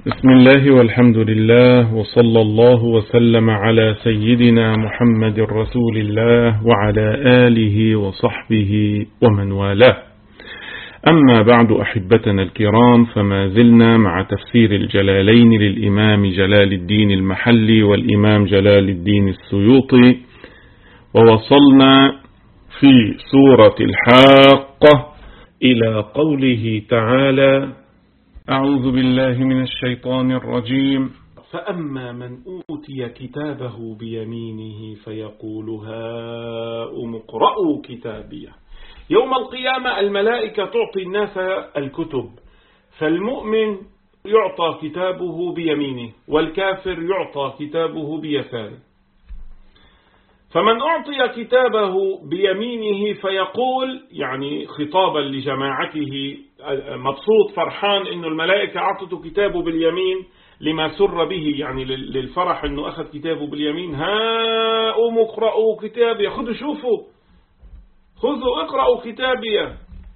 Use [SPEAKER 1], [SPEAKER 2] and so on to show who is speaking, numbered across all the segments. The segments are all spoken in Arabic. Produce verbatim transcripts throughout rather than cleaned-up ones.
[SPEAKER 1] بسم الله والحمد لله وصلى الله وسلم على سيدنا محمد رسول الله وعلى آله وصحبه ومن والاه. أما بعد أحبتنا الكرام، فما زلنا مع تفسير الجلالين للإمام جلال الدين المحلي والإمام جلال الدين السيوطي، ووصلنا في سورة الحاقة إلى قوله تعالى: أعوذ بالله من الشيطان الرجيم. فأما من أوتي كتابه بيمينه فيقول هاؤم اقرءوا كتابيه. يوم القيامة الملائكة تعطي الناس الكتب، فالمؤمن يعطى كتابه بيمينه والكافر يعطى كتابه بيساره. فمن أعطي كتابه بيمينه فيقول، يعني خطابا لجماعته، مبسوط فرحان إنه الملائكة أعطته كتابه باليمين لما سر به، يعني للفرح إنه أخذ كتابه باليمين. هاؤم اقرءوا كتابي، خذوا شوفوا، خذوا اقرأوا كتابي.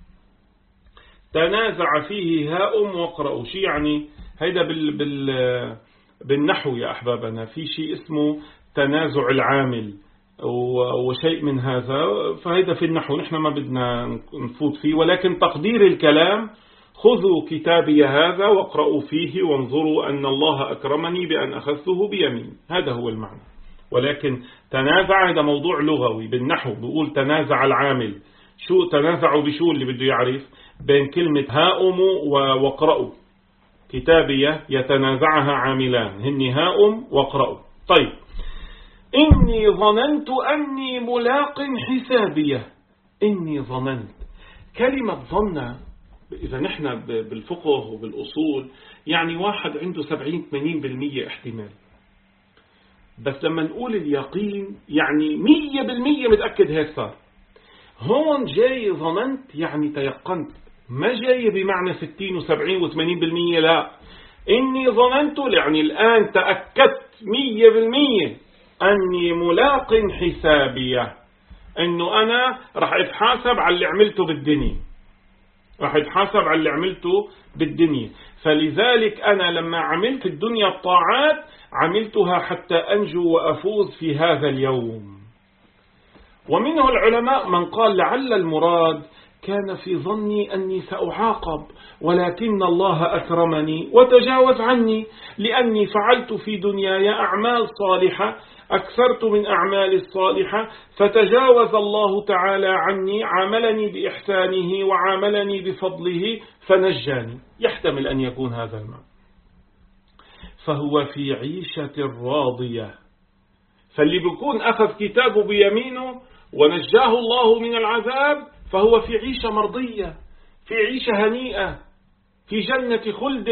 [SPEAKER 1] تنازع فيه هاؤم واقرأوا. شيء يعني هيدا بال بال بالنحو يا أحبابنا، في شيء اسمه تنازع العامل وشيء من هذا، فهيدا في النحو نحن ما بدنا نفوت فيه، ولكن تقدير الكلام: خذوا كتابي هذا واقرأوا فيه وانظروا أن الله أكرمني بأن أخذته بيمين. هذا هو المعنى. ولكن تنازع هذا موضوع لغوي بالنحو، بيقول تنازع العامل. شو تنازعوا بشو؟ اللي بده يعرف بين كلمة هاؤم واقرأوا كتابية يتنازعها عاملان، هني هاؤم واقرأوا. طيب، إني ظننت أني ملاق حسابية. إني ظننت، كلمة ظن إذا نحن بالفقه وبالأصول يعني واحد عنده سبعين ثمانين بالمية احتمال، بس لما نقول اليقين يعني مية بالمية متأكد هيك صار. هون جاي ظننت يعني تيقنت، ما جاي بمعنى ستين وسبعين وثمانين بالمية، لا. إني ظننت يعني الآن تأكدت مية بالمية أني ملاق حسابية، أنه أنا رح أتحاسب على اللي عملته بالدنيا، رح أتحاسب على اللي عملته بالدنيا. فلذلك أنا لما عملت الدنيا الطاعات عملتها حتى أنجو وأفوز في هذا اليوم. ومنه العلماء من قال لعل المراد كان في ظني أني سأعاقب، ولكن الله أكرمني وتجاوز عني، لأني فعلت في دنياي أعمال صالحة، أكثرت من أعمال الصالحة، فتجاوز الله تعالى عني، عاملني بإحسانه وعاملني بفضله فنجاني. يحتمل أن يكون هذا المعنى. فهو في عيشة راضية. فاللي بيكون أخذ كتابه بيمينه ونجاه الله من العذاب فهو في عيشة مرضية، في عيشة هنيئة، في جنة خلد،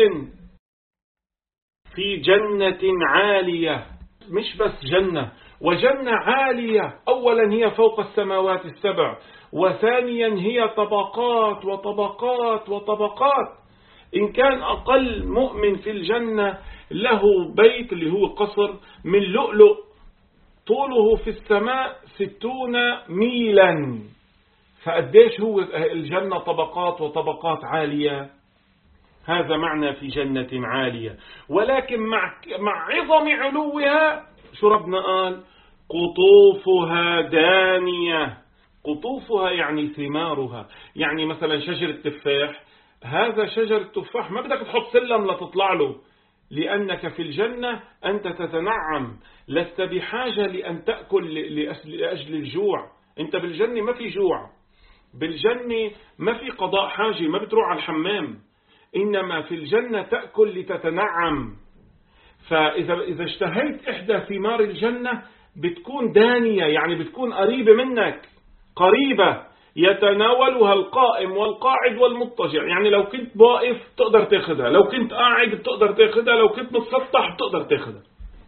[SPEAKER 1] في جنة عالية. مش بس جنة، وجنة عالية. أولا هي فوق السماوات السبع، وثانيا هي طبقات وطبقات وطبقات. إن كان أقل مؤمن في الجنة له بيت اللي هو قصر من لؤلؤ طوله في السماء ستون ميلا، فقديش هو الجنة طبقات وطبقات عالية. هذا معنى في جنة عالية. ولكن مع مع عظم علوها شو ربنا قال؟ قطوفها دانية. قطوفها يعني ثمارها. يعني مثلا شجر التفاح، هذا شجر التفاح ما بدك تحط سلم لتطلع له، لأنك في الجنة أنت تتنعم، لست بحاجة لأن تأكل لأجل الجوع. أنت بالجنة ما في جوع، بالجنة ما في قضاء حاجة، ما بتروح على الحمام، إنما في الجنة تأكل لتتنعم. فإذا إذا اشتهيت إحدى ثمار الجنة بتكون دانية، يعني بتكون قريبة منك، قريبة، يتناولها القائم والقاعد والمضطجع. يعني لو كنت واقف تقدر تاخذها، لو كنت قاعد بتقدر تاخذها، لو كنت متسطح بتقدر تاخذها.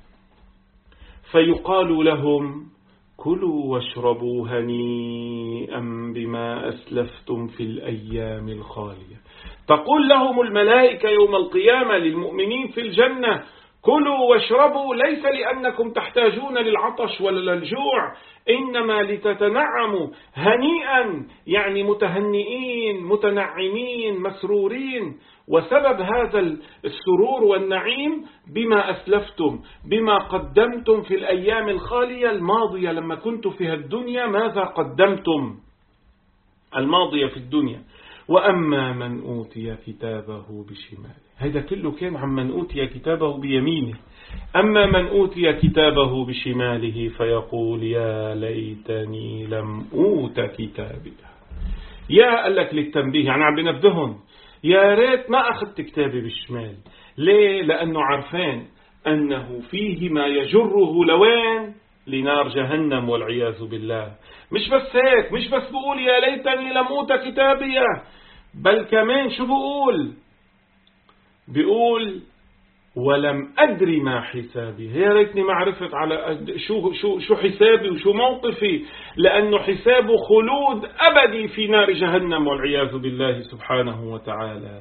[SPEAKER 1] فيقال لهم: كلوا واشربوا هنيئا بما أسلفتم في الأيام الخالية. تقول لهم الملائكة يوم القيامة للمؤمنين في الجنة: كلوا واشربوا ليس لأنكم تحتاجون للعطش ولا للجوع، إنما لتتنعموا هنيئا، يعني متهنئين متنعمين مسرورين. وسبب هذا السرور والنعيم بما أسلفتم، بما قدمتم في الأيام الخالية الماضية لما كنتم في الدنيا، ماذا قدمتم الماضية في الدنيا. وأما من أوتي كتابه بشماله، هذا كله كان عن من أوتي كتابه بيمينه. أما من أوتي كتابه بشماله فيقول يا ليتني لم أوت كتابي. يا قال لك للتنبيه، يعني عم بنبههم يا ريت ما أخذت كتابي بالشمال. ليه؟ لأنه عارفين أنه فيه ما يجره لوين؟ لنار جهنم والعياذ بالله. مش بس هيك، مش بس بقول يا ليتني لم أوت كتابيه، بل كمان شو بقول؟ بيقول ولم أدري ما حسابي. يا ريتني ما عرفت على شو شو شو حسابي وشو موقفي، لأنه حسابه خلود أبدي في نار جهنم والعياذ بالله سبحانه وتعالى.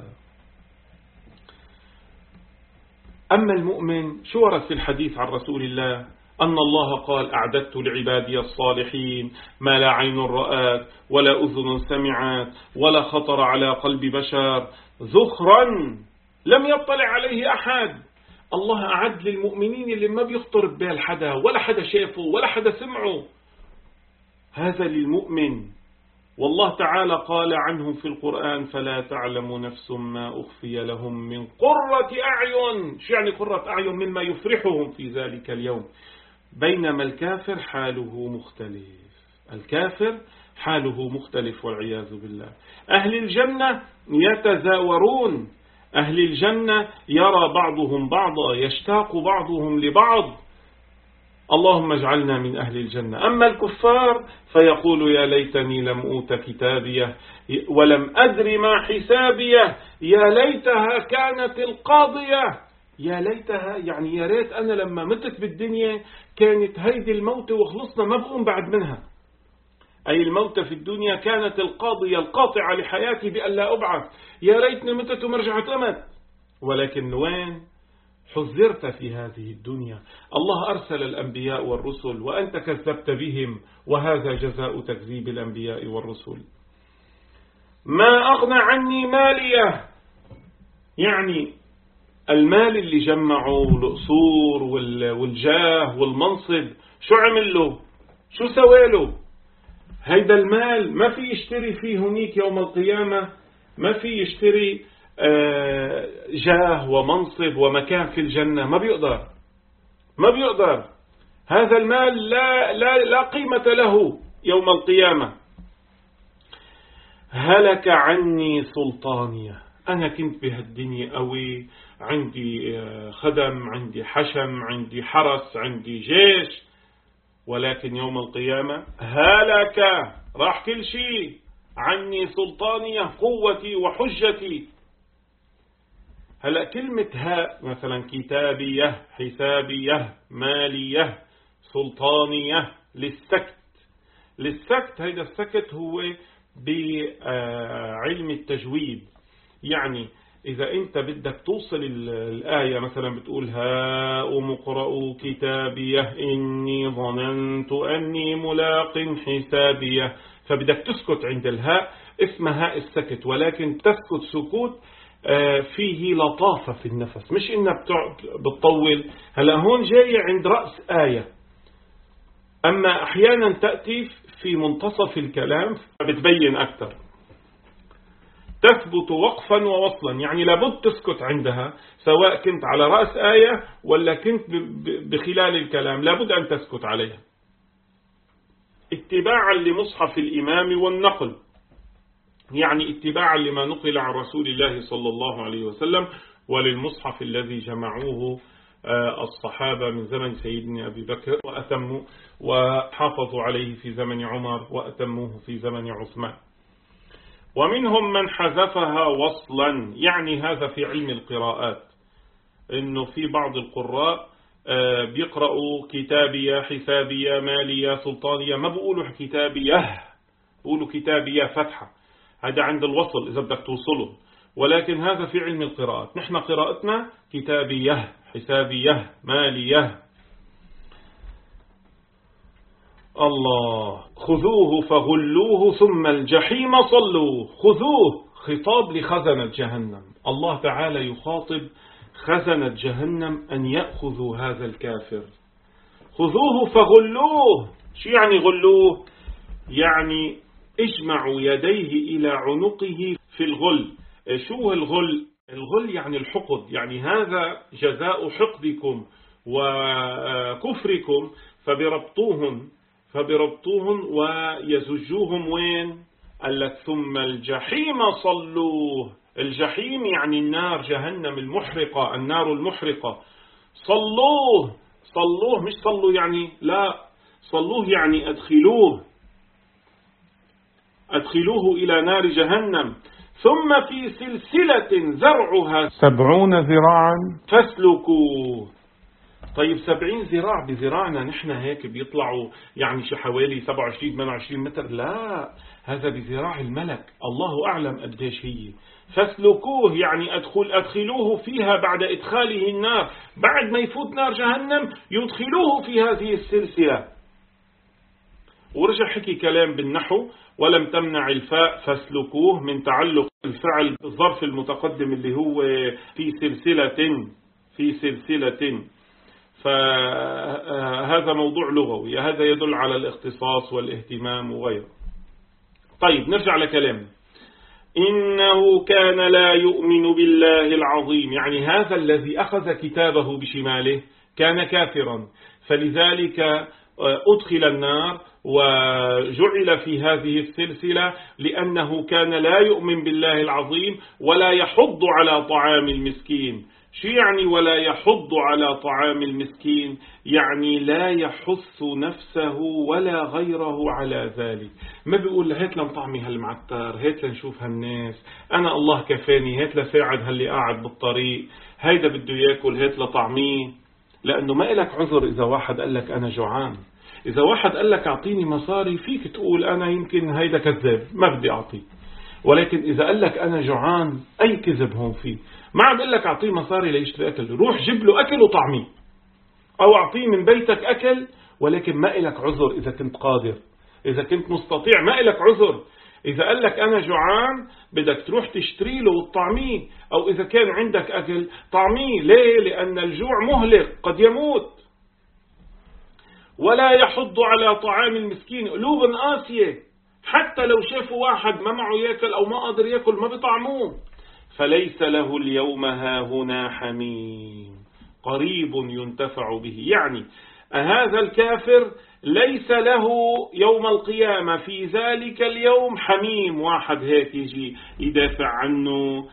[SPEAKER 1] أما المؤمن شو ورد في الحديث عن رسول الله؟ أن الله قال أعددت لعبادي الصالحين ما لا عين رأت ولا أذن سمعت ولا خطر على قلب بشر، ذخرا لم يطلع عليه أحد. الله أعد للمؤمنين اللي ما بيخطر ببال حدا، ولا حدا شافه ولا حدا سمعه، هذا للمؤمن. والله تعالى قال عنهم في القرآن فلا تعلم نفس ما أخفي لهم من قرة أعين. شو يعني قرة أعين؟ مما يفرحهم في ذلك اليوم. بينما الكافر حاله مختلف، الكافر حاله مختلف والعياذ بالله. أهل الجنة يتزاورون، أهل الجنة يرى بعضهم بعضا، يشتاق بعضهم لبعض. اللهم اجعلنا من أهل الجنة. أما الكفار فيقول يا ليتني لم أوت كتابيه ولم أدري ما حسابيه، يا ليتها كانت القاضية. يا ليتها يعني يا ريت أنا لما متت بالدنيا كانت هيدي الموت وخلصنا، ما بقوم بعد منها. أي الموت في الدنيا كانت القاضية القاطعة لحياتي بأن لا أبعث. يا ريتني متت ومرجعت أمت. ولكن وين حذرت في هذه الدنيا؟ الله أرسل الأنبياء والرسل وأنت كذبت بهم، وهذا جزاء تكذيب الأنبياء والرسل. ما أغنى عني مالية، يعني المال اللي جمعوا القصور والجاه والمنصب شو عمل له؟ شو سوى له؟ هيدا المال ما في يشتري فيه هنيك يوم القيامة، ما في يشتري جاه ومنصب ومكان في الجنة، ما بيقدر ما بيقدر. هذا المال لا, لا, لا قيمة له يوم القيامة. هلك عني سلطانية، أنا كنت بهالدنيا قوي، عندي خدم، عندي حشم، عندي حرس، عندي جيش، ولكن يوم القيامة هلك، راح كل شيء. عني سلطانية، قوتي وحجتي. هلأ كلمة هاء مثلا كتابية، حسابية، مالية، سلطانية للسكت. للسكت، هيدا السكت هو بعلم التجويد. يعني إذا أنت بدك توصل الآية مثلا بتقول هاؤم اقرءوا كتابيه إني ظننت أني ملاق حسابيه، فبدك تسكت عند الهاء، اسمها هاء السكت، ولكن تسكت سكوت فيه لطافة في النفس، مش إنك بتطول. هلا هون جاي عند رأس آية، أما أحيانا تأتي في منتصف الكلام بتبين أكثر. تثبت وقفا ووصلا، يعني لابد تسكت عندها، سواء كنت على رأس آية ولا كنت بخلال الكلام، لابد أن تسكت عليها اتباعا لمصحف الإمام والنقل، يعني اتباعا لما نقل عن رسول الله صلى الله عليه وسلم، وللمصحف الذي جمعوه الصحابة من زمن سيدنا أبي بكر وأتموا وحافظوا عليه في زمن عمر وأتموه في زمن عثمان. ومنهم من حذفها وصلا، يعني هذا في علم القراءات، إنه في بعض القراء بيقرأوا كتابية، حسابية، مالية، سلطانية، ما بيقولوا كتابية، بيقولوا كتابية فتحة، هذا عند الوصل إذا بدك توصله. ولكن هذا في علم القراءات. نحن قراءتنا كتابية حسابية مالية. الله خذوه فغلوه ثم الجحيم صلوه. خذوه خطاب لخزنة جهنم، الله تعالى يخاطب خزنة جهنم أن يأخذوا هذا الكافر. خذوه فغلوه. شو يعني غلوه؟ يعني اجمعوا يديه إلى عنقه في الغل. شو الغل؟ الغل يعني الحقد، يعني هذا جزاء حقدكم وكفركم، فبربطوهم فبربطوهم ويزجوهم وين؟ قال لك ثم الجحيم صلوه. الجحيم يعني النار، جهنم المحرقة، النار المحرقة. صلوه صلوه مش صلوا يعني لا، صلوه يعني أدخلوه أدخلوه إلى نار جهنم. ثم في سلسلة زرعها سبعون ذراعا فاسلكوه. طيب سبعين ذراع بذراعنا نحن هيك بيطلعوا يعني شي حوالي سبعة وعشرين ثمانية وعشرين متر؟ لا، هذا بذراع الملك، الله أعلم قديش هي. فاسلكوه يعني أدخل أدخلوه فيها بعد إدخاله النار، بعد ما يفوت نار جهنم يدخلوه في هذه السلسلة. ورجع حكي كلام بالنحو: ولم تمنع الفاء فاسلكوه من تعلق الفعل بالظرف المتقدم اللي هو في سلسلة في سلسلة. فهذا موضوع لغوي، هذا يدل على الاختصاص والاهتمام وغيره. طيب نرجع لكلامنا. إنه كان لا يؤمن بالله العظيم، يعني هذا الذي أخذ كتابه بشماله كان كافرا، فلذلك أدخل النار وجعل في هذه السلسلة لأنه كان لا يؤمن بالله العظيم ولا يحض على طعام المسكين. شو يعني ولا يحض على طعام المسكين؟ يعني لا يحث نفسه ولا غيره على ذلك. ما بيقول هات لنطعمي هالمعتر، هات لنشوف هالناس، أنا الله كفاني، هات لساعد هاللي قاعد بالطريق، هيدا بده ياكل هات لطعميه. لأنه ما إلك عذر إذا واحد قال لك أنا جوعان. إذا واحد قال لك أعطيني مصاري فيك تقول أنا يمكن هيدا كذاب ما بدي أعطيه، ولكن إذا قال لك أنا جوعان أي كذب هون فيه. ما عم بقول لك أعطيه مصاري ليشتري أكل، روح جيب له أكل وطعميه، أو أعطيه من بيتك أكل، ولكن ما إلك عذر إذا كنت قادر، إذا كنت مستطيع ما إلك عذر. إذا قال لك أنا جوعان بدك تروح تشتري له وتطعميه، أو إذا كان عندك أكل طعميه. ليه؟ لأن الجوع مهلك قد يموت. ولا يحض على طعام المسكين، قلوب قاسية، حتى لو شافوا واحد ما معه ياكل أو ما قادر ياكل ما بيطعموه. فليس له اليوم هاهنا حميم قريب ينتفع به، يعني هذا الكافر ليس له يوم القيامة في ذلك اليوم حميم، واحد هيك يجي يدافع عنه،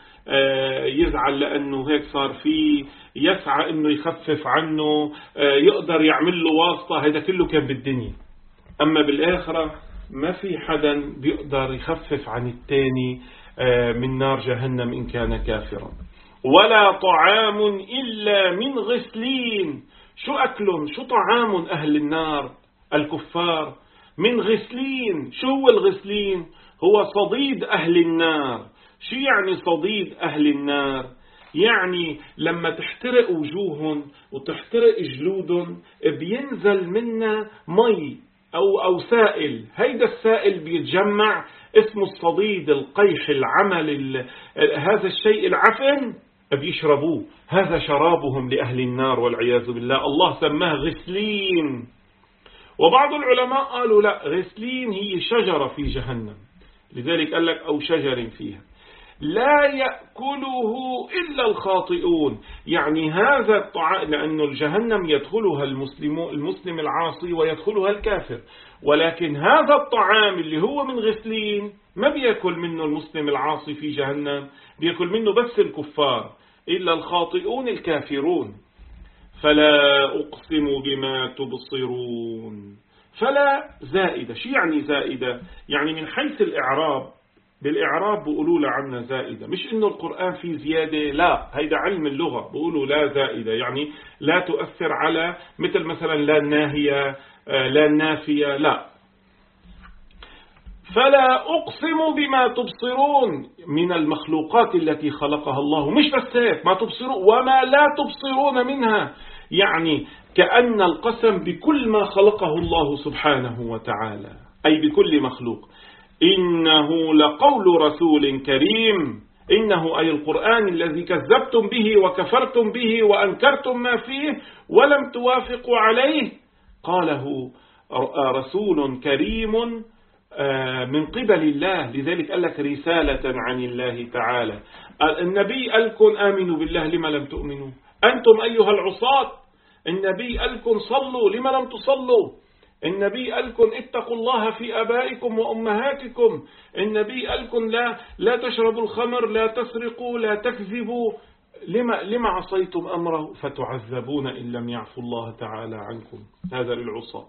[SPEAKER 1] يزعل لأنه هيك صار فيه، يسعى أنه يخفف عنه، يقدر يعمل له واسطة. هذا كله كان بالدنيا. أما بالآخرة ما في حدا بيقدر يخفف عن التاني من نار جهنم إن كان كافرا. ولا طعام إلا من غسلين. شو أكلهم؟ شو طعام أهل النار الكفار؟ من غسلين. شو هو الغسلين؟ هو صديد أهل النار. شو يعني صديد أهل النار؟ يعني لما تحترق وجوههم وتحترق جلودهم بينزل منا مي أو أو سائل، هيدا السائل بيتجمع اسمه الصديد، القيح، العمل، هذا الشيء العفن بيشربوه، هذا شرابهم لأهل النار والعياذ بالله. الله سماه غسلين. وبعض العلماء قالوا لا، غسلين هي شجرة في جهنم، لذلك قال لك أو شجر فيها لا يأكله إلا الخاطئون. يعني هذا الطعام، لأنه الجهنم يدخلها المسلم المسلم العاصي ويدخلها الكافر، ولكن هذا الطعام اللي هو من غسلين ما بيأكل منه المسلم العاصي في جهنم، بيأكل منه بس الكفار، إلا الخاطئون الكافرون. فلا أقسم بما تبصرون. فلا زائدة. شو يعني زائدة؟ يعني من حيث الإعراب، بالإعراب بيقولوا له عنا زائدة، مش إنه القرآن فيه زيادة، لا، هيدا علم اللغة بيقولوا لا زائدة، يعني لا تؤثر على، مثل مثلا لا الناهية، لا النافية، لا. فلا أقسم بما تبصرون من المخلوقات التي خلقها الله. مش بس هيك، ما تبصرون وما لا تبصرون منها، يعني كأن القسم بكل ما خلقه الله سبحانه وتعالى، أي بكل مخلوق. إنه لقول رسول كريم، إنه أي القرآن الذي كذبتم به وكفرتم به وأنكرتم ما فيه ولم توافقوا عليه، قاله رسول كريم من قبل الله، لذلك قال لك رسالة عن الله تعالى. النبي قالكم آمنوا بالله لما لم تؤمنوا، أنتم أيها العصاة. النبي قالكم صلوا لما لم تصلوا، النبي قالكم اتقوا الله في أبائكم وأمهاتكم، النبي قالكم لا لا تشربوا الخمر، لا تسرقوا، لا تكذبوا، لما لما عصيتم أمره فتعذبون إن لم يعفو الله تعالى عنكم. هذا للعصاة.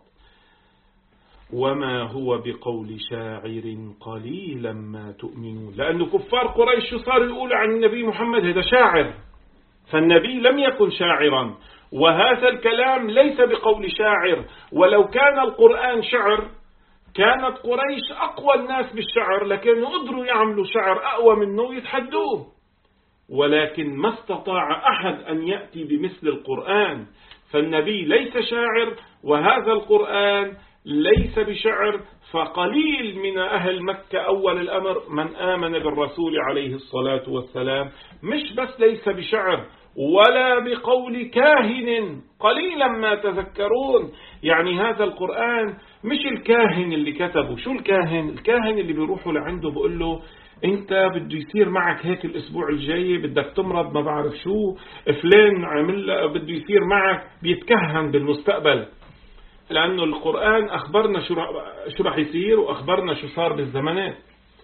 [SPEAKER 1] وما هو بقول شاعر قليلا ما تؤمنون، لأن كفار قريش صار الأولى عن النبي محمد هذا شاعر، فالنبي لم يكن شاعرا، وهذا الكلام ليس بقول شاعر. ولو كان القرآن شعر كانت قريش أقوى الناس بالشعر، لكن قدروا يعملوا شعر أقوى منه يتحدوه، ولكن ما استطاع أحد أن يأتي بمثل القرآن. فالنبي ليس شاعر، وهذا القرآن ليس بشعر. فقليل من أهل مكة أول الأمر من آمن بالرسول عليه الصلاة والسلام، مش بس ليس بشعر ولا بقول كاهن، قليلا ما تذكرون. يعني هذا القرآن مش الكاهن اللي كتبه. شو الكاهن؟ الكاهن اللي بيروحوا لعنده بيقول له انت بده يصير معك هيك الاسبوع الجاي، بدك تمرض، ما بعرف شو فلان عمل بده يصير معك، بيتكهن بالمستقبل، لأنه القرآن أخبرنا شو راح يصير وأخبرنا شو صار بالزمانات.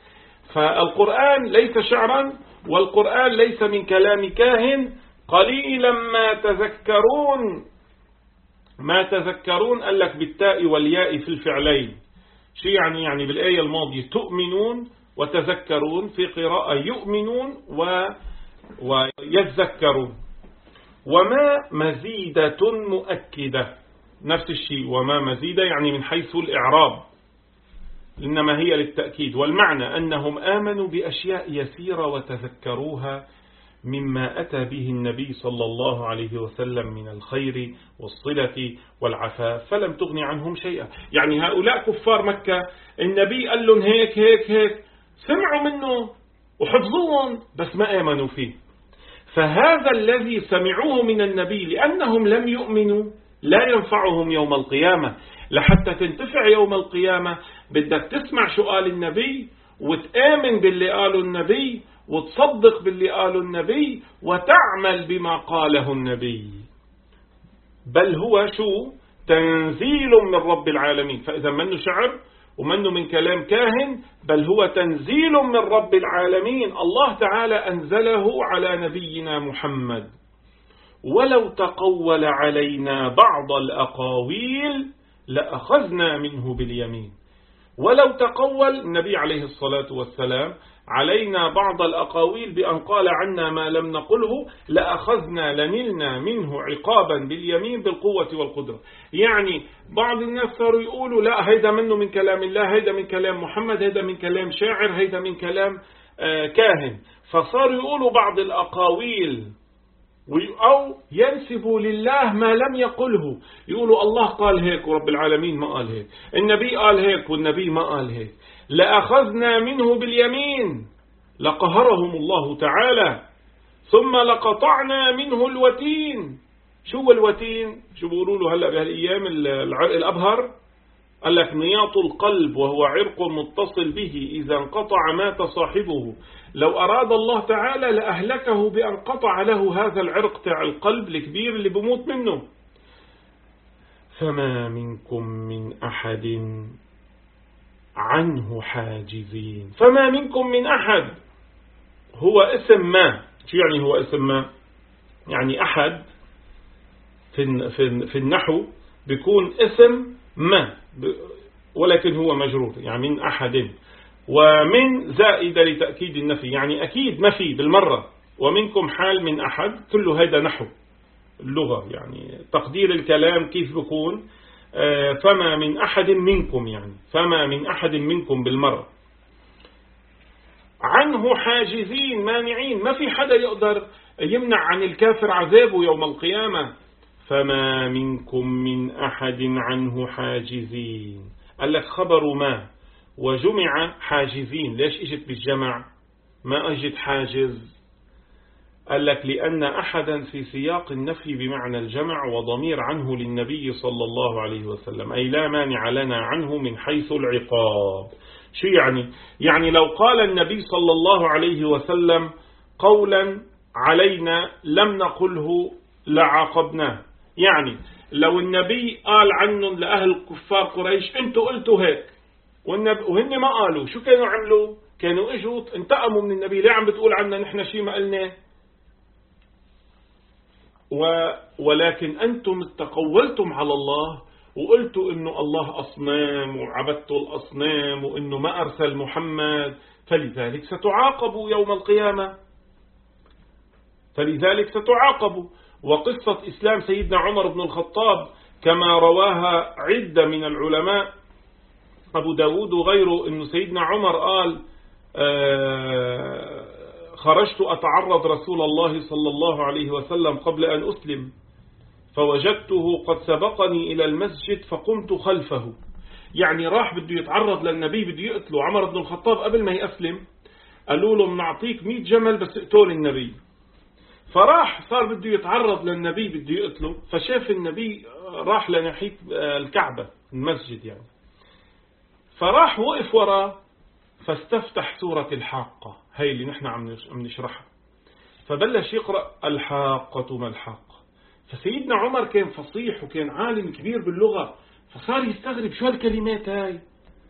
[SPEAKER 1] فالقرآن ليس شعرا، والقرآن ليس من كلام كاهن. قليلا ما تذكرون. ما تذكرون قال لك بالتاء والياء في الفعلين. شو يعني؟ يعني بالآية الماضية تؤمنون وتذكرون، في قراءة يؤمنون و ويذكرون. وما مزيدة مؤكدة، نفس الشيء، وما مزيدة يعني من حيث الإعراب، إنما هي للتأكيد، والمعنى أنهم آمنوا بأشياء يسيرة وتذكروها مما أتى به النبي صلى الله عليه وسلم من الخير والصلة والعفاف، فلم تغني عنهم شيئا. يعني هؤلاء كفار مكة النبي قال لهم هيك هيك هيك، سمعوا منه وحفظوهم بس ما آمنوا فيه. فهذا الذي سمعوه من النبي لأنهم لم يؤمنوا لا ينفعهم يوم القيامة. لحتى تنتفع يوم القيامة بدك تسمع شو قال النبي، وتآمن باللي قاله النبي، وتصدق باللي قاله النبي، وتعمل بما قاله النبي. بل هو شو؟ تنزيل من رب العالمين. فإذا منه شعر ومنه من كلام كاهن، بل هو تنزيل من رب العالمين، الله تعالى أنزله على نبينا محمد. ولو تقول علينا بعض الأقاويل لأخذنا منه باليمين. ولو تقول النبي عليه الصلاة والسلام علينا بعض الأقاويل بأن قال عنا ما لم نقله لأخذنا لنلنا منه عقابا باليمين بالقوة والقدرة. يعني بعض الناس صاروا يقولوا لا هيدا منه من كلام الله، هيدا من كلام محمد، هيدا من كلام شاعر، هيدا من كلام آه كاهن. فصاروا يقولوا بعض الأقاويل أو ينسبوا لله ما لم يقله، يقولوا الله قال هيك ورب العالمين ما قال هيك، النبي قال هيك والنبي ما قال هيك. لأخذنا منه باليمين لقهرهم الله تعالى، ثم لقطعنا منه الوتين. شو الوتين؟ شو بيقولوا له هلأ بهالأيام الأبهر؟ قال لك نياط القلب، وهو عرق متصل به إذا انقطع مات صاحبه. لو أراد الله تعالى لأهلكه بأن قطع له هذا العرق تاع القلب الكبير اللي بموت منه. فما منكم من أحد عنه حاجزين. فما منكم من أحد هو اسم ما. شو يعني هو اسم ما؟ يعني أحد في في النحو بيكون اسم ما، ولكن هو مجرور، يعني من أحد، ومن زائدة لتأكيد النفي، يعني أكيد ما في بالمرة. ومنكم حال من أحد، كله هذا نحو اللغة، يعني تقدير الكلام كيف بيكون فما من أحد منكم يعني فما من أحد منكم بالمرة عنه حاجزين مانعين، ما في حدا يقدر يمنع عن الكافر عذابه يوم القيامة. فما منكم من أحد عنه حاجزين، قال لك خبر ما وجمع حاجزين. ليش اجت بالجمع ما اجت حاجز؟ قال لك لأن أحدا في سياق النفي بمعنى الجمع وضمير عنه للنبي صلى الله عليه وسلم، أي لا مانع لنا عنه من حيث العقاب. شو يعني؟ يعني لو قال النبي صلى الله عليه وسلم قولا علينا لم نقله لعاقبناه. يعني لو النبي قال عنهم لأهل كفار قريش انتوا قلتوا هيك وهن ما قالوا، شو كانوا عملوا؟ كانوا اجوا انتقموا من النبي، ليه عم بتقول عنا نحن شيء ما قلنا؟ و ولكن أنتم تقولتم على الله وقلتوا إنه الله أصنام وعبدتوا الأصنام وإنه ما أرسل محمد، فلذلك ستعاقبوا يوم القيامة، فلذلك ستعاقبوا. وقصة إسلام سيدنا عمر بن الخطاب كما رواها عدة من العلماء أبو داود وغيره، إنه سيدنا عمر قال آه خرجت أتعرض رسول الله صلى الله عليه وسلم قبل أن أسلم فوجدته قد سبقني إلى المسجد فقمت خلفه. يعني راح بده يتعرض للنبي، بده يقتله عمر بن الخطاب قبل ما يأسلم، قالوا له بنعطيك مئة جمل بس اقتل النبي. فراح صار بده يتعرض للنبي بده يقتله، فشاف النبي راح لناحية الكعبة المسجد يعني، فراح وقف وراه فاستفتح سورة الحاقة، هي اللي نحن عم نشرحها، فبلش يقرأ الحاقة ما الحاقة. فسيدنا عمر كان فصيح وكان عالم كبير باللغة، فصار يستغرب شو هالكلمات هاي،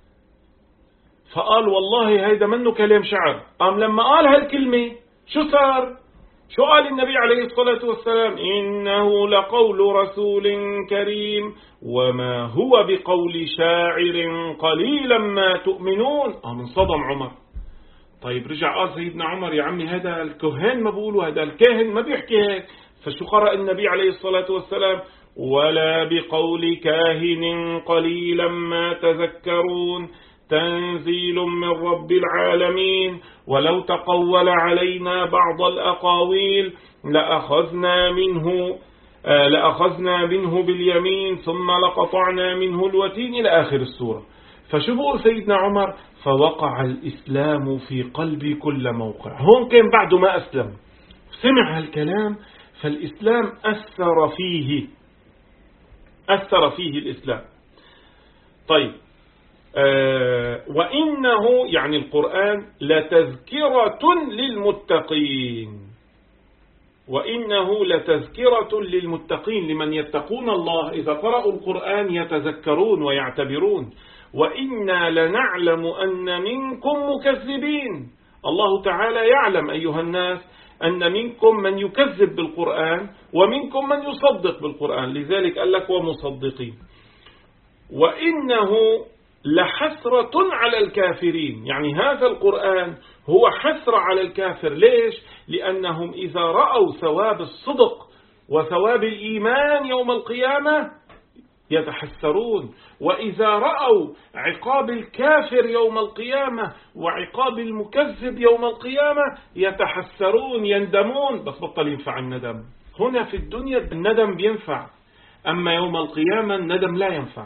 [SPEAKER 1] فقال والله هيدا منه كلام شعر. قام لما قال هالكلمة شو صار؟ شو قال النبي عليه الصلاة والسلام؟ إنه لقول رسول كريم وما هو بقول شاعر قليلا ما تؤمنون. قام انصدم عمر. طيب رجع قال سيدنا عمر يا عمي هذا الكهان ما بقولوا، هذا الكاهن ما بيحكي هيك. فشو قرأ النبي عليه الصلاة والسلام؟ ولا بقول كاهن قليلا ما تذكرون تنزيل من رب العالمين ولو تقول علينا بعض الأقاويل لأخذنا منه آه لأخذنا منه باليمين ثم لقطعنا منه الوتين إلى آخر السورة. فشو بقول سيدنا عمر؟ فوقع الإسلام في قلبي كل موقع. هون كان بعده ما أسلم، سمع هالكلام فالإسلام أثر فيه أثر فيه الإسلام. طيب آه وإنه يعني القرآن لتذكرة للمتقين، وإنه لتذكرة للمتقين لمن يتقون الله، إذا قرأوا القرآن يتذكرون ويعتبرون. وإنا لنعلم أن منكم مكذبين، الله تعالى يعلم أيها الناس أن منكم من يكذب بالقرآن ومنكم من يصدق بالقرآن، لذلك قال لك ومصدقين. وإنه لحسرة على الكافرين، يعني هذا القرآن هو حسرة على الكافر. ليش؟ لأنهم إذا رأوا ثواب الصدق وثواب الإيمان يوم القيامة يتحسرون، وإذا رأوا عقاب الكافر يوم القيامة وعقاب المكذب يوم القيامة يتحسرون يندمون، بس بطل ينفع الندم. هنا في الدنيا الندم بينفع، أما يوم القيامة الندم لا ينفع.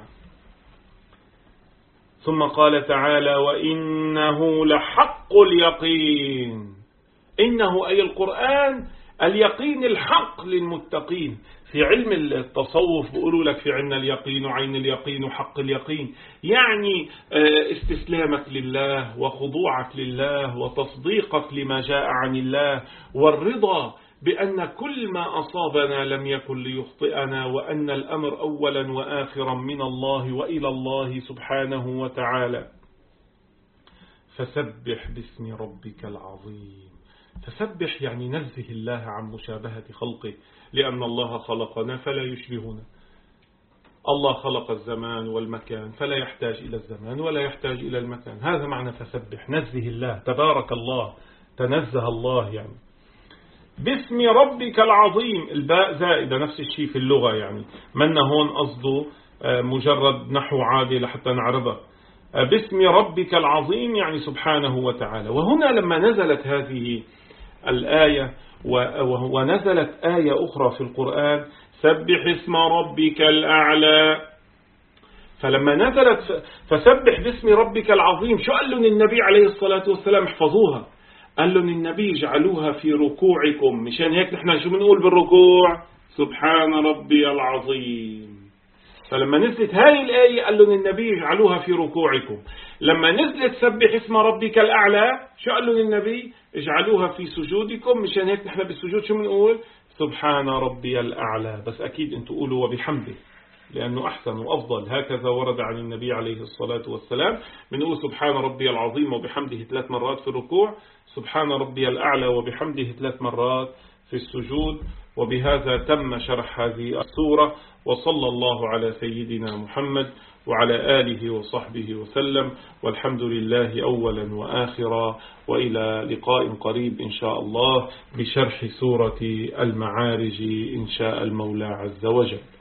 [SPEAKER 1] ثم قال تعالى وإنه لحق اليقين، إنه أي القرآن اليقين الحق للمتقين. في علم التصوف بيقولوا لك في عنا اليقين وعين اليقين وحق اليقين، يعني استسلامك لله وخضوعك لله وتصديقك لما جاء عن الله والرضا بأن كل ما أصابنا لم يكن ليخطئنا، وأن الأمر أولا وآخرا من الله وإلى الله سبحانه وتعالى. فسبح باسم ربك العظيم. فسبح يعني نزه الله عن مشابهة خلقه، لأن الله خلقنا فلا يشبهنا. الله خلق الزمان والمكان فلا يحتاج إلى الزمان ولا يحتاج إلى المكان، هذا معنى فسبح، نزه الله، تبارك الله، تنزه الله. يعني باسم ربك العظيم، الباء زائدة نفس الشيء في اللغة، يعني من هون قصده مجرد نحو عادي لحتى نعرضها. باسم ربك العظيم يعني سبحانه وتعالى. وهنا لما نزلت هذه الآية ونزلت آية أخرى في القرآن سبح اسم ربك الأعلى، فلما نزلت فسبح باسم ربك العظيم، شو قال لهم النبي عليه الصلاة والسلام؟ احفظوها. قال لهم النبي اجعلوها في ركوعكم، مشان هيك نحن شو بنقول بالركوع؟ سبحان ربي العظيم. فلما نزلت هاي الآية قال لهم النبي اجعلوها في ركوعكم. لما نزلت سبح اسم ربك الأعلى شو قال لهم النبي؟ اجعلوها في سجودكم، مشان هيك نحن بالسجود شو بنقول؟ سبحان ربي الأعلى. بس أكيد أنتم قولوا وبحمده لأنه أحسن وأفضل، هكذا ورد عن النبي عليه الصلاة والسلام. بنقول سبحان ربي العظيم وبحمده ثلاث مرات في الركوع، سبحان ربي الأعلى وبحمده ثلاث مرات في السجود. وبهذا تم شرح هذه السورة، وصلى الله على سيدنا محمد وعلى آله وصحبه وسلم، والحمد لله أولا وآخرا، وإلى لقاء قريب إن شاء الله بشرح سورة المعارج إن شاء المولى عز وجل.